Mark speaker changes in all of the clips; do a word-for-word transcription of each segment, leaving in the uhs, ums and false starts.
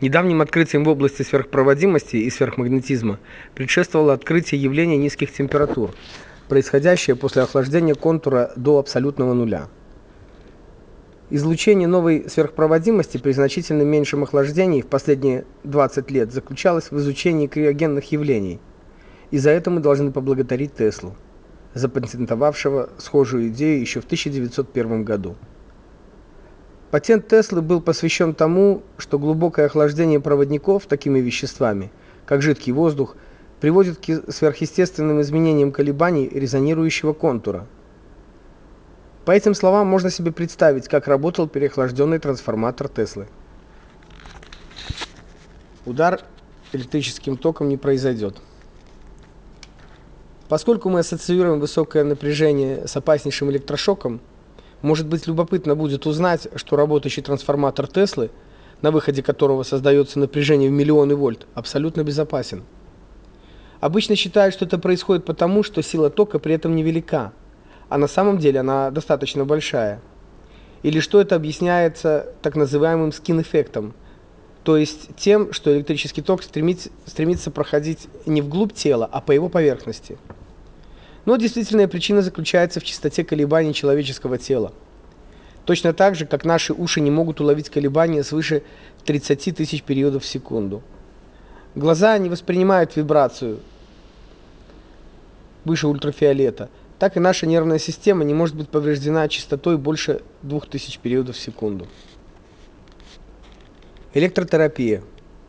Speaker 1: Недавним открытиям в области сверхпроводимости и сверхмагнетизма предшествовало открытие явления низких температур, происходящее после охлаждения контура до абсолютного нуля. Излучение новой сверхпроводимости при значительно меньшем охлаждении в последние двадцать лет заключалось в изучении криогенных явлений, и за это мы должны поблагодарить Теслу, запатентовавшего схожую идею еще в тысяча девятьсот первом году. Патент Теслы был посвящен тому, что глубокое охлаждение проводников такими веществами, как жидкий воздух, приводит к сверхъестественным изменениям колебаний резонирующего контура. По этим словам можно себе представить, как работал переохлажденный трансформатор Теслы. Удар электрическим током не произойдет. Поскольку мы ассоциируем высокое напряжение с опаснейшим электрошоком, может быть, любопытно будет узнать, что работающий трансформатор Теслы, на выходе которого создается напряжение в миллионы вольт, абсолютно безопасен. Обычно считают, что это происходит потому, что сила тока при этом невелика, а на самом деле она достаточно большая. Или что это объясняется так называемым скин-эффектом, то есть тем, что электрический ток стремится, стремится проходить не вглубь тела, а по его поверхности. Но действительная причина заключается в частоте колебаний человеческого тела. Точно так же, как наши уши не могут уловить колебания свыше тридцати тысяч периодов в секунду. Глаза не воспринимают вибрацию выше ультрафиолета, так и наша нервная система не может быть повреждена частотой больше двух тысяч периодов в секунду. Электротерапия.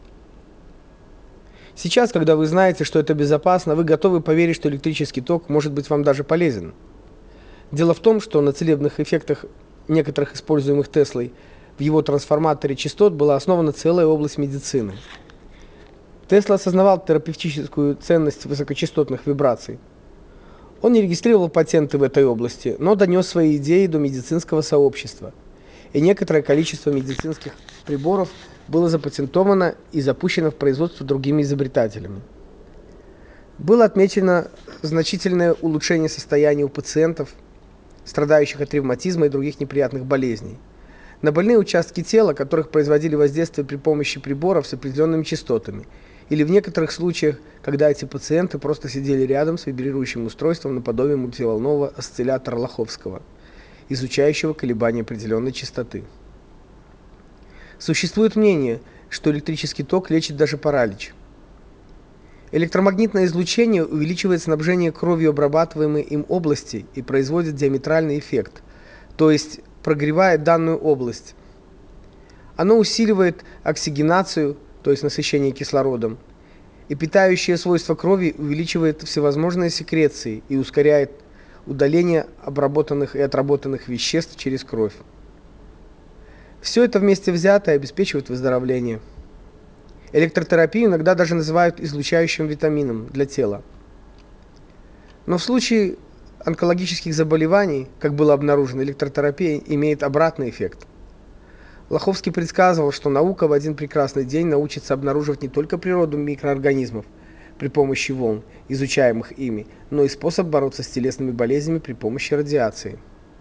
Speaker 1: Сейчас, когда вы знаете, что это безопасно, вы готовы поверить, что электрический ток может быть вам даже полезен. Дело в том, что на целебных эффектах некоторых используемых Теслой в его трансформаторе частот была основана целая область медицины. Тесла осознавал терапевтическую ценность высокочастотных вибраций. Он не регистрировал патенты в этой области, но донес свои идеи до медицинского сообщества. И некоторое количество медицинских приборов было запатентовано и запущено в производство другими изобретателями. Было отмечено значительное улучшение состояния у пациентов, страдающих от ревматизма и других неприятных болезней. На больные участки тела, которых производили воздействие при помощи приборов с определенными частотами, или в некоторых случаях, когда эти пациенты просто сидели рядом с вибрирующим устройством наподобие мультиволнового осциллятора Лоховского, изучающего колебания определенной частоты. Существует мнение, что электрический ток лечит даже паралич. Электромагнитное излучение увеличивает снабжение кровью обрабатываемой им области и производит диаметральный эффект, то есть прогревает данную область. Оно усиливает оксигенацию, то есть насыщение кислородом, и питающее свойства крови увеличивает всевозможные секреции и ускоряет удаление обработанных и отработанных веществ через кровь. Все это вместе взятое обеспечивает выздоровление. Электротерапию иногда даже называют излучающим витамином для тела. Но в случае онкологических заболеваний, как было обнаружено, электротерапия имеет обратный эффект. Лоховский предсказывал, что наука в один прекрасный день научится обнаруживать не только природу микроорганизмов при помощи волн, изучаемых ими, но и способ бороться с телесными болезнями при помощи радиации.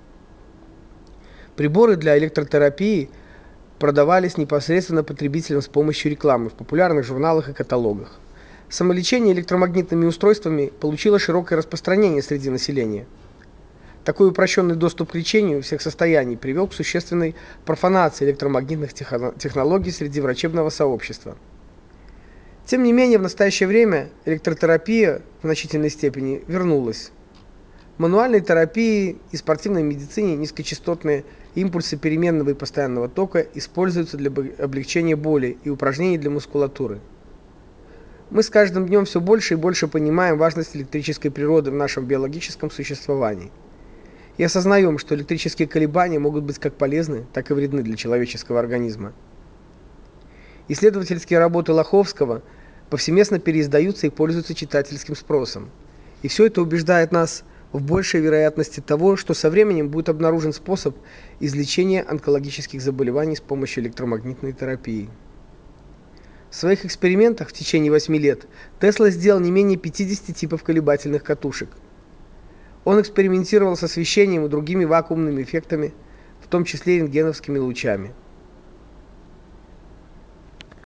Speaker 1: Приборы для электротерапии продавались непосредственно потребителям с помощью рекламы в популярных журналах и каталогах. Самолечение электромагнитными устройствами получило широкое распространение среди населения. Такой упрощенный доступ к лечению всех состояний привел к существенной профанации электромагнитных технологий среди врачебного сообщества. Тем не менее, в настоящее время электротерапия в значительной степени вернулась. В мануальной терапии и спортивной медицине низкочастотные импульсы переменного и постоянного тока используются для облегчения боли и упражнений для мускулатуры. Мы с каждым днем все больше и больше понимаем важность электрической природы в нашем биологическом существовании. И осознаем, что электрические колебания могут быть как полезны, так и вредны для человеческого организма. Исследовательские работы Лоховского повсеместно переиздаются и пользуются читательским спросом. И все это убеждает нас в большей вероятности того, что со временем будет обнаружен способ излечения онкологических заболеваний с помощью электромагнитной терапии. В своих экспериментах в течение восьми лет Тесла сделал не менее пятидесяти типов колебательных катушек. Он экспериментировал с освещением и другими вакуумными эффектами, в том числе рентгеновскими лучами.